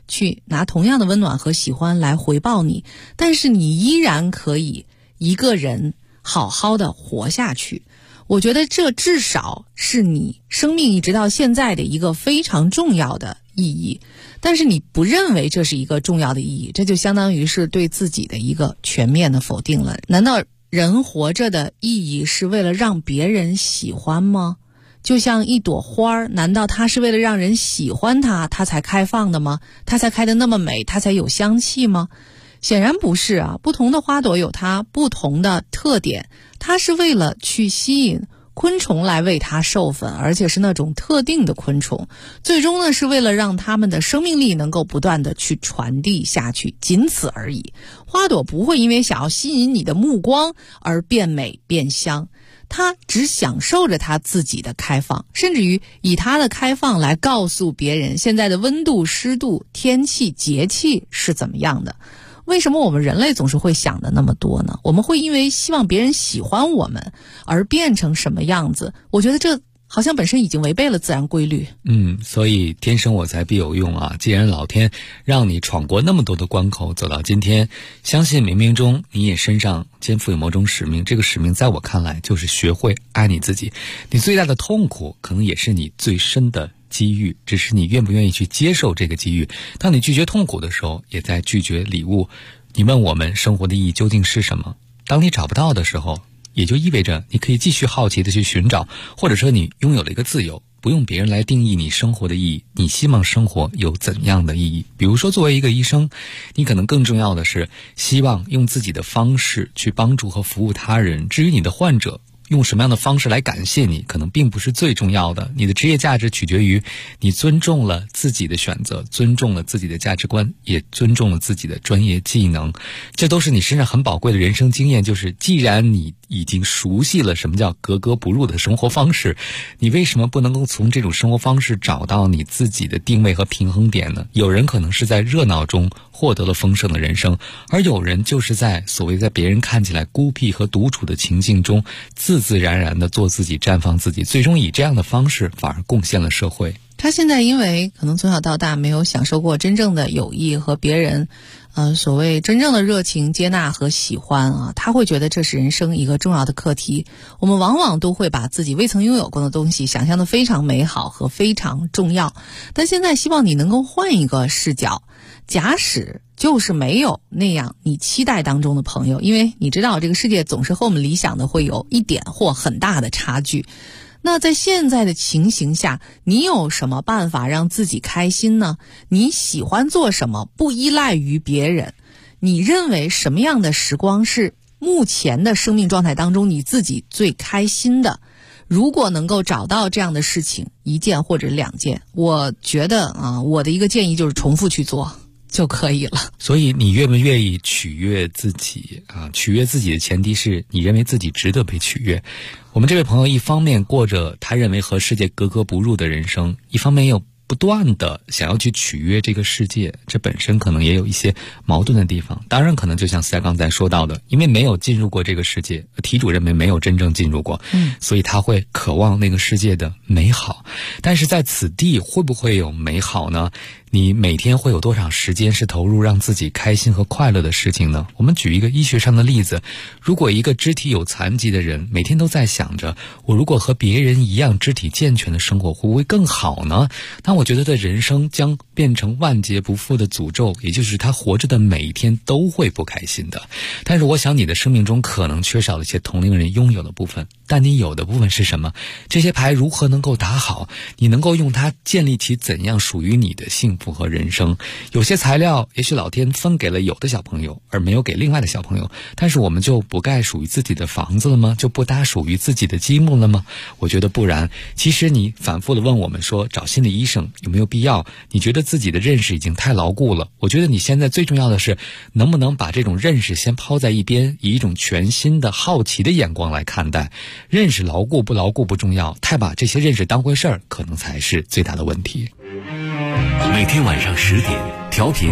去拿同样的温暖和喜欢来回报你，但是你依然可以一个人好好的活下去。我觉得这至少是你生命一直到现在的一个非常重要的意义。但是你不认为这是一个重要的意义，这就相当于是对自己的一个全面的否定了。难道人活着的意义是为了让别人喜欢吗？就像一朵花，难道它是为了让人喜欢它才开放的吗？它才开得那么美，它才有香气吗？显然不是啊，不同的花朵有它不同的特点，它是为了去吸引昆虫来为它授粉，而且是那种特定的昆虫，最终呢是为了让它们的生命力能够不断的去传递下去，仅此而已。花朵不会因为想要吸引你的目光而变美变香，它只享受着它自己的开放，甚至于以它的开放来告诉别人现在的温度、湿度、天气、节气是怎么样的。为什么我们人类总是会想的那么多呢？我们会因为希望别人喜欢我们而变成什么样子？我觉得这好像本身已经违背了自然规律。 所以天生我材必有用啊！既然老天让你闯过那么多的关口，走到今天，相信冥冥中你也身上肩负有某种使命。这个使命在我看来就是学会爱你自己。你最大的痛苦可能也是你最深的机遇，只是你愿不愿意去接受这个机遇。当你拒绝痛苦的时候，也在拒绝礼物。你问我们生活的意义究竟是什么？当你找不到的时候，也就意味着你可以继续好奇的去寻找，或者说你拥有了一个自由，不用别人来定义你生活的意义。你希望生活有怎样的意义？比如说作为一个医生，你可能更重要的是希望用自己的方式去帮助和服务他人。至于你的患者用什么样的方式来感谢你，可能并不是最重要的。你的职业价值取决于你尊重了自己的选择，尊重了自己的价值观，也尊重了自己的专业技能。这都是你身上很宝贵的人生经验。就是既然你已经熟悉了什么叫格格不入的生活方式，你为什么不能够从这种生活方式找到你自己的定位和平衡点呢？有人可能是在热闹中获得了丰盛的人生，而有人就是在所谓在别人看起来孤僻和独处的情境中自自然然的做自己，绽放自己，最终以这样的方式反而贡献了社会。 他现在因为可能从小到大没有享受过真正的友谊和别人所谓真正的热情接纳和喜欢啊，他会觉得这是人生一个重要的课题。我们往往都会把自己未曾拥有过的东西想象得非常美好和非常重要，但现在希望你能够换一个视角，假使就是没有那样你期待当中的朋友，因为你知道这个世界总是和我们理想的会有一点或很大的差距。那在现在的情形下，你有什么办法让自己开心呢？你喜欢做什么，不依赖于别人。你认为什么样的时光是目前的生命状态当中你自己最开心的？如果能够找到这样的事情，一件或者两件，我觉得我的一个建议就是重复去做就可以了。 所以你愿不愿意取悦自己啊？取悦自己的前提是你认为自己值得被取悦。我们这位朋友一方面过着他认为和世界格格不入的人生，一方面又不断的想要去取悦这个世界，这本身可能也有一些矛盾的地方。当然可能就像思佳刚才说到的，因为没有进入过这个世界，题主认为没有真正进入过，所以他会渴望那个世界的美好。但是在此地会不会有美好呢？你每天会有多少时间是投入让自己开心和快乐的事情呢？我们举一个医学上的例子，如果一个肢体有残疾的人每天都在想着我如果和别人一样肢体健全的生活会不会更好呢？那我觉得的人生将变成万劫不复的诅咒，也就是他活着的每一天都会不开心的。但是我想你的生命中可能缺少了一些同龄人拥有的部分，但你有的部分是什么？这些牌如何能够打好？你能够用它建立起怎样属于你的幸福和人生？有些材料也许老天分给了有的小朋友，而没有给另外的小朋友，但是我们就不盖属于自己的房子了吗？就不搭属于自己的积木了吗？我觉得不然。其实你反复的问我们说找心理医生有没有必要？你觉得自己的认识已经太牢固了。我觉得你现在最重要的是能不能把这种认识先抛在一边，以一种全新的好奇的眼光来看待。认识牢固不牢固不重要，太把这些认识当回事儿，可能才是最大的问题。 每天晚上10点，调频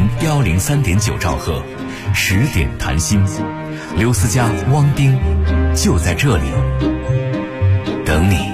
103.9兆赫，10点谈心，刘思佳、汪冰就在这里等你。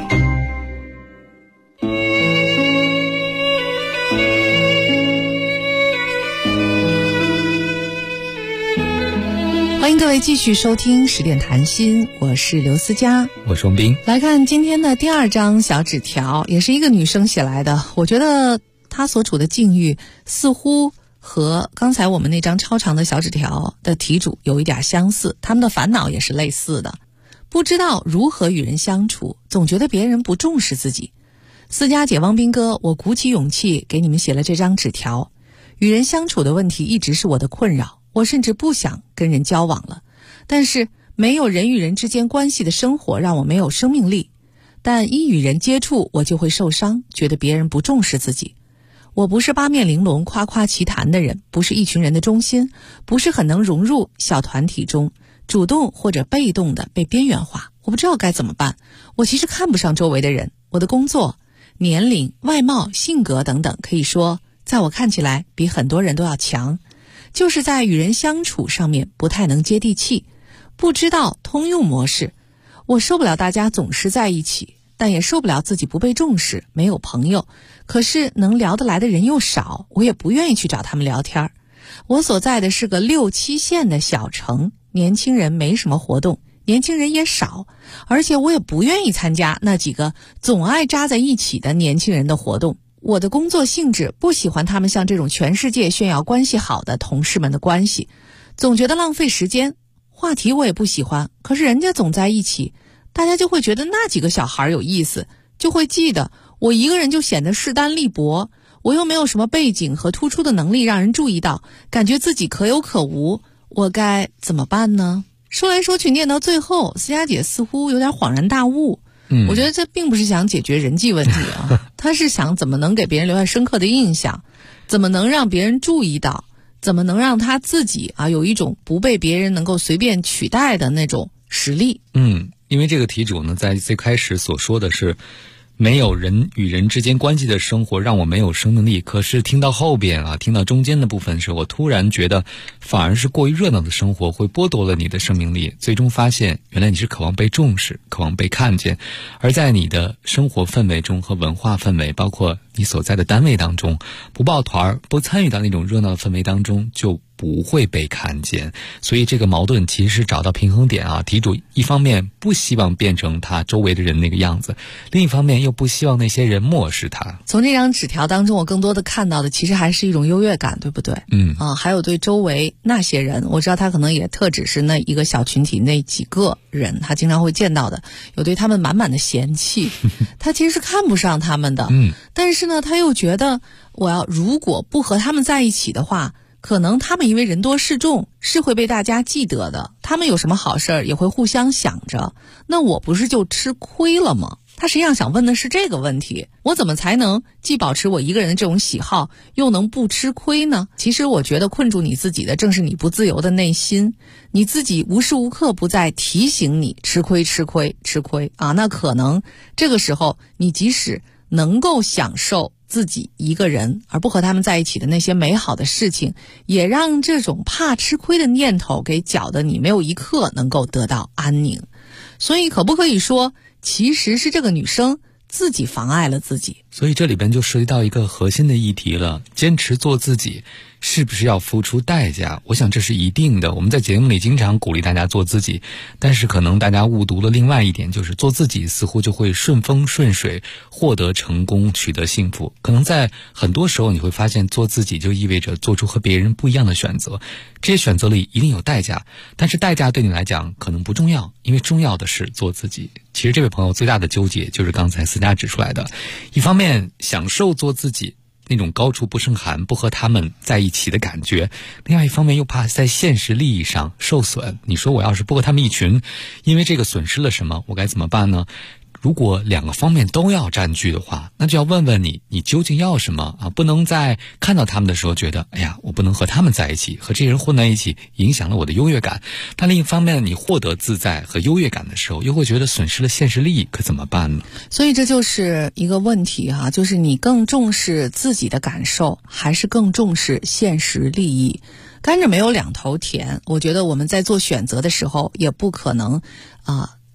各位继续收听10点谈心，我是刘思佳， 我是王斌。 来看今天的第2张小纸条，也是一个女生写来的。我觉得她所处的境遇似乎和刚才我们那张超长的小纸条的题主有一点相似，他们的烦恼也是类似的，不知道如何与人相处，总觉得别人不重视自己。思佳姐、汪斌哥，我鼓起勇气给你们写了这张纸条。与人相处的问题一直是我的困扰，我甚至不想跟人交往了，但是没有人与人之间关系的生活让我没有生命力，但一与人接触我就会受伤，觉得别人不重视自己。我不是八面玲珑夸夸其谈的人，不是一群人的中心，不是很能融入小团体中，主动或者被动的被边缘化。我不知道该怎么办，我其实看不上周围的人，我的工作、年龄、外貌、性格等等，可以说在我看起来比很多人都要强，就是在与人相处上面不太能接地气，不知道通用模式。我受不了大家总是在一起，但也受不了自己不被重视，没有朋友，可是能聊得来的人又少，我也不愿意去找他们聊天。我所在的是个6、7线的小城，年轻人没什么活动，年轻人也少，而且我也不愿意参加那几个总爱扎在一起的年轻人的活动。我的工作性质不喜欢他们像这种全世界炫耀关系好的同事们的关系，总觉得浪费时间。话题我也不喜欢，可是人家总在一起，大家就会觉得那几个小孩有意思，就会记得我一个人就显得势单力薄，我又没有什么背景和突出的能力让人注意到，感觉自己可有可无，我该怎么办呢？说来说去念到最后，思佳姐似乎有点恍然大悟。我觉得这并不是想解决人际问题啊，他是想怎么能给别人留下深刻的印象，怎么能让别人注意到，怎么能让他自己有一种不被别人能够随便取代的那种实力。 因为这个题主呢，在最开始所说的是没有人与人之间关系的生活让我没有生命力，可是听到后边听到中间的部分时，我突然觉得反而是过于热闹的生活会剥夺了你的生命力，最终发现原来你是渴望被重视，渴望被看见，而在你的生活氛围中和文化氛围，包括你所在的单位当中，不抱团不参与到那种热闹的氛围当中，就不会被看见。所以这个矛盾其实是找到平衡点题主一方面不希望变成他周围的人那个样子，另一方面又不希望那些人漠视他。 从这张纸条当中，我更多的看到的其实还是一种优越感，对不对？还有对周围那些人，我知道他可能也特指是那一个小群体那几个人，他经常会见到的，有对他们满满的嫌弃他其实是看不上他们的，但是呢他又觉得如果不和他们在一起的话，可能他们因为人多势众是会被大家记得的，他们有什么好事儿也会互相想着，那我不是就吃亏了吗？他实际上想问的是这个问题，我怎么才能既保持我一个人的这种喜好，又能不吃亏呢？其实我觉得困住你自己的正是你不自由的内心，你自己无时无刻不在提醒你吃亏吃亏吃亏那可能这个时候你即使能够享受自己一个人而不和他们在一起的那些美好的事情，也让这种怕吃亏的念头给搅得你没有一刻能够得到安宁。所以可不可以说其实是这个女生自己妨碍了自己？ 所以这里边就涉及到一个核心的议题了，坚持做自己是不是要付出代价？我想这是一定的。我们在节目里经常鼓励大家做自己，但是可能大家误读了另外一点，就是做自己似乎就会顺风顺水，获得成功，取得幸福。可能在很多时候你会发现，做自己就意味着做出和别人不一样的选择，这些选择里一定有代价，但是代价对你来讲可能不重要，因为重要的是做自己。其实这位朋友最大的纠结就是刚才思佳指出来的，一方面享受做自己那种高处不胜寒，不和他们在一起的感觉，另外一方面又怕在现实利益上受损。你说我要是不和他们一群，因为这个损失了什么，我该怎么办呢？如果两个方面都要占据的话，那就要问问你究竟要什么不能在看到他们的时候觉得我不能和他们在一起，和这些人混在一起影响了我的优越感，但另一方面你获得自在和优越感的时候又会觉得损失了现实利益，可怎么办呢？ 所以这就是一个问题就是你更重视自己的感受还是更重视现实利益？甘蔗没有两头甜，我觉得我们在做选择的时候也不可能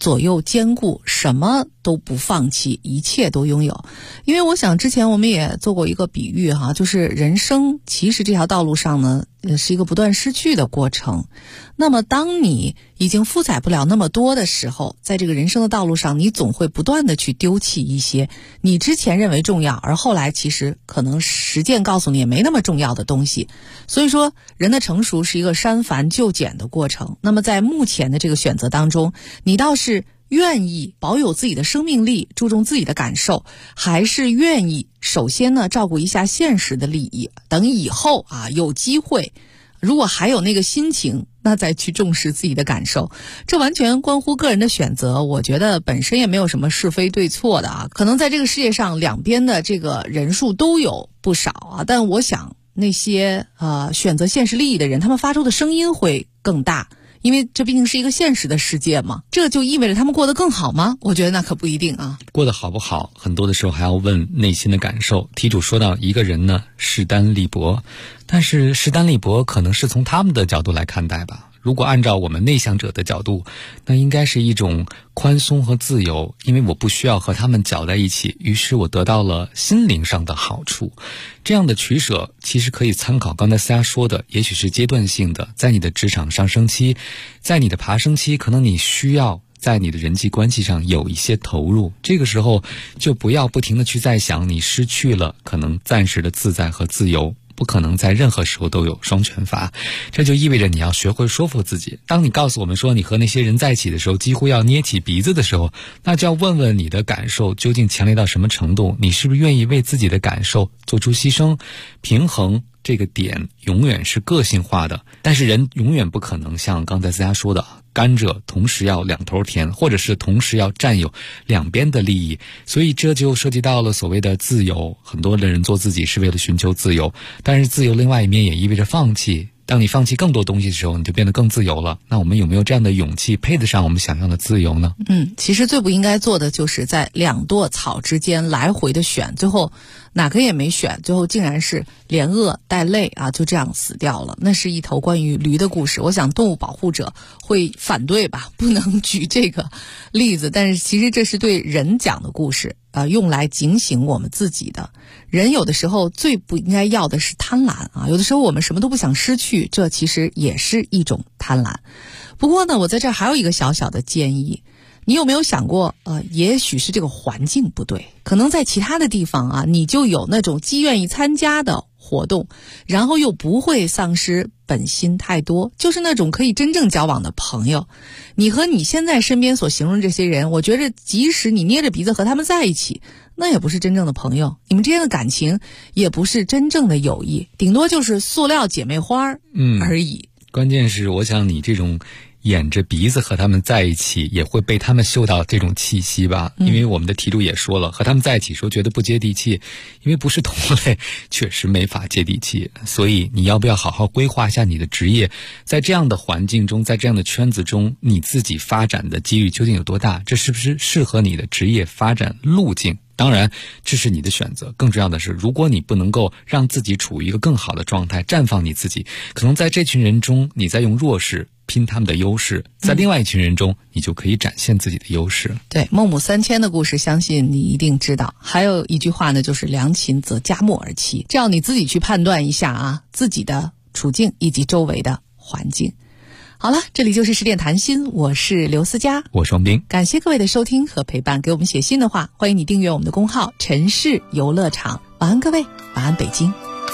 左右兼顾，什么都不放弃，一切都拥有。因为我想之前我们也做过一个比喻哈，就是人生其实这条道路上呢，是一个不断失去的过程。那么当你已经负载不了那么多的时候，在这个人生的道路上，你总会不断的去丢弃一些你之前认为重要，而后来其实可能实践告诉你也没那么重要的东西。所以说人的成熟是一个删繁就简的过程。那么在目前的这个选择当中，你倒是愿意保有自己的生命力，注重自己的感受，还是愿意首先呢照顾一下现实的利益，等以后有机会，如果还有那个心情，那再去重视自己的感受。这完全关乎个人的选择，我觉得本身也没有什么是非对错的可能在这个世界上两边的这个人数都有不少但我想那些选择现实利益的人，他们发出的声音会更大，因为这毕竟是一个现实的世界嘛。这就意味着他们过得更好吗？我觉得那可不一定过得好不好，很多的时候还要问内心的感受。题主说到一个人呢势单力薄，但是势单力薄可能是从他们的角度来看待吧。如果按照我们内向者的角度，那应该是一种宽松和自由，因为我不需要和他们搅在一起，于是我得到了心灵上的好处。这样的取舍其实可以参考刚才思佳说的，也许是阶段性的，在你的职场上升期，在你的爬升期，可能你需要在你的人际关系上有一些投入，这个时候就不要不停地去在想你失去了可能暂时的自在和自由，不可能在任何时候都有双全法。这就意味着你要学会说服自己。当你告诉我们说你和那些人在一起的时候几乎要捏起鼻子的时候，那就要问问你的感受究竟强烈到什么程度，你是不是愿意为自己的感受做出牺牲。平衡这个点永远是个性化的，但是人永远不可能像刚才思佳说的，甘蔗同时要两头甜，或者是同时要占有两边的利益。所以这就涉及到了所谓的自由，很多的人做自己是为了寻求自由，但是自由另外一面也意味着放弃。当你放弃更多东西的时候，你就变得更自由了。那我们有没有这样的勇气配得上我们想要的自由呢？ 其实最不应该做的就是在两垛草之间来回的选，最后哪个也没选，最后竟然是连饿带累就这样死掉了。那是一头关于驴的故事，我想动物保护者会反对吧，不能举这个例子，但是其实这是对人讲的故事用来警醒我们自己的。人有的时候最不应该要的是贪婪有的时候我们什么都不想失去，这其实也是一种贪婪。不过呢，我在这儿还有一个小小的建议，你有没有想过也许是这个环境不对，可能在其他的地方你就有那种既愿意参加的活动，然后又不会丧失本心太多，就是那种可以真正交往的朋友。你和你现在身边所形容这些人，我觉得即使你捏着鼻子和他们在一起，那也不是真正的朋友，你们之间的感情也不是真正的友谊，顶多就是塑料姐妹花而已。 关键是我想你这种掩着鼻子和他们在一起，也会被他们嗅到这种气息吧。因为我们的题主也说了，和他们在一起说觉得不接地气，因为不是同类，确实没法接地气。所以你要不要好好规划一下你的职业，在这样的环境中，在这样的圈子中，你自己发展的几率究竟有多大？这是不是适合你的职业发展路径？当然这是你的选择，更重要的是，如果你不能够让自己处于一个更好的状态，绽放你自己，可能在这群人中你在用弱势拼他们的优势，在另外一群人中你就可以展现自己的优势。 对，孟母三迁的故事相信你一定知道，还有一句话呢，就是良禽择佳木而栖，这样你自己去判断一下自己的处境以及周围的环境。好了，这里就是10点谈心，我是刘思佳， 我是王斌， 感谢各位的收听和陪伴。给我们写信的话，欢迎你订阅我们的公号城市游乐场。晚安各位，晚安北京。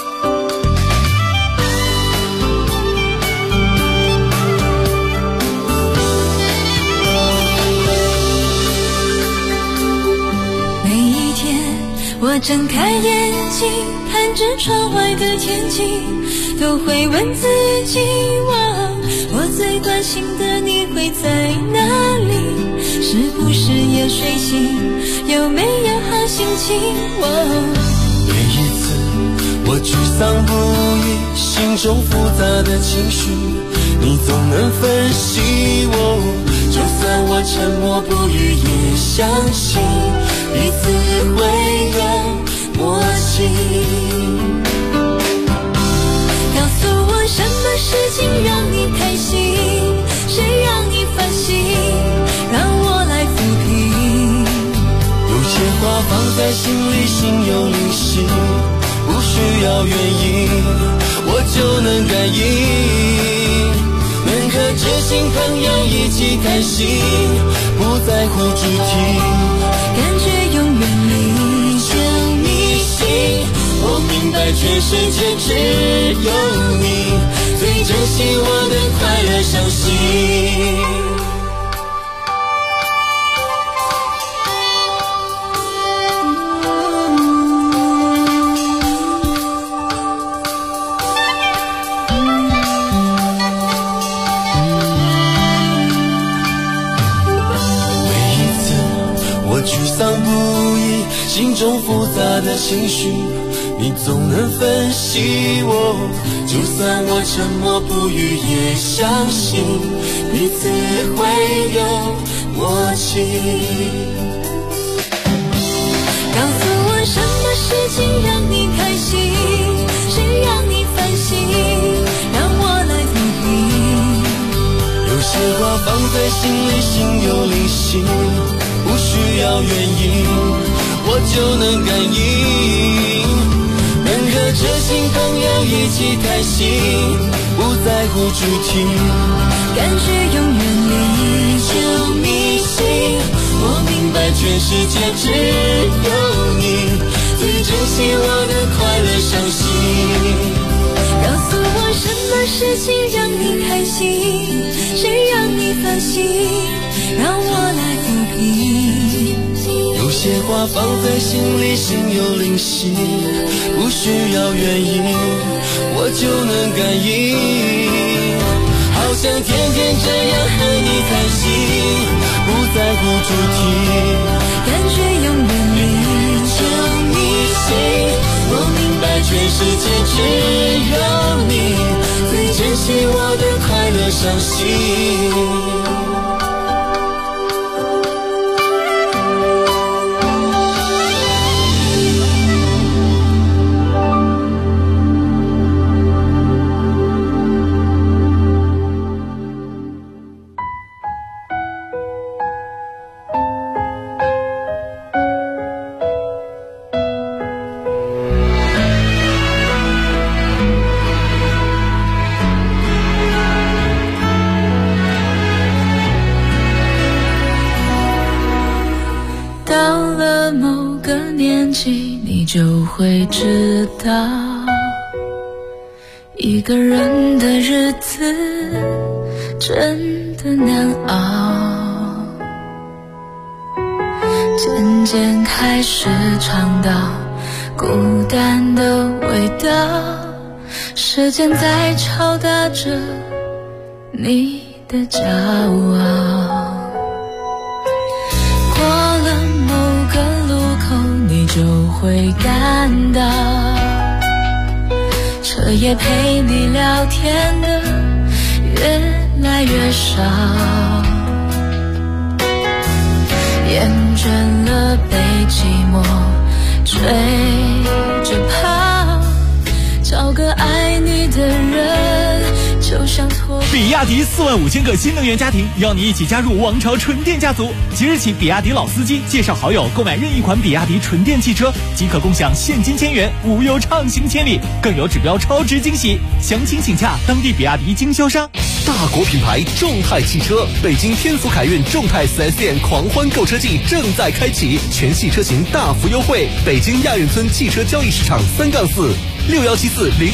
每一天我睁开眼睛，看着窗外的天气，都会问自己，我最关心的你会在哪里？是不是也睡醒？有没有好心情？ 每一次我沮丧不已，心中复杂的情绪，你总能分析我。就算我沉默不语，也相信彼此会有默契。 告诉我什么事情让你开心，谁让你烦心，让我在心里，心有灵犀，不需要原因，我就能感应，能和知心朋友一起开心，不在乎主题， 感觉永远离就迷信。我明白全世界只有你最珍惜我的快乐伤心。心中复杂的情绪，你总能分析我，就算我沉默不语，也相信彼此会有默契。 告诉我什么事情让你开心，谁让你烦心，让我来抚平。 有些话放在心里，心有灵犀，不需要原因，我就能感应，能和知心朋友一起开心，不在乎主题， 感觉永远离就迷信。我明白全世界只有你最珍惜我的快乐伤心。 告诉我什么事情让你开心，谁让你烦心，让我来抚平。 有些话放在心里，心有灵犀，不需要原因，我就能感应，好想天天这样和你开心，不在乎主题， 感觉永远离就迷信。我明白全世界只有你最珍惜我的快乐伤心。 你就会知道，一个人的日子真的难熬，渐渐开始尝到孤单的味道，时间在敲打着你的骄傲，过了某个路口你就会感到，彻夜陪你聊天的越来越少，厌倦了被寂寞追着跑，找个爱你的人就像脱。 比亚迪45000个新能源家庭，邀你一起加入王朝纯电家族。即日起，比亚迪老司机介绍好友购买任意款比亚迪纯电汽车，即可共享现金1000元，无忧畅行千里，更有指标超值惊喜。详情请洽当地比亚迪经销商。 大国品牌众泰汽车，北京天府凯运众泰 4S 店狂欢购车季正在开启，全系车型大幅优惠。北京亚运村汽车交易市场3-46174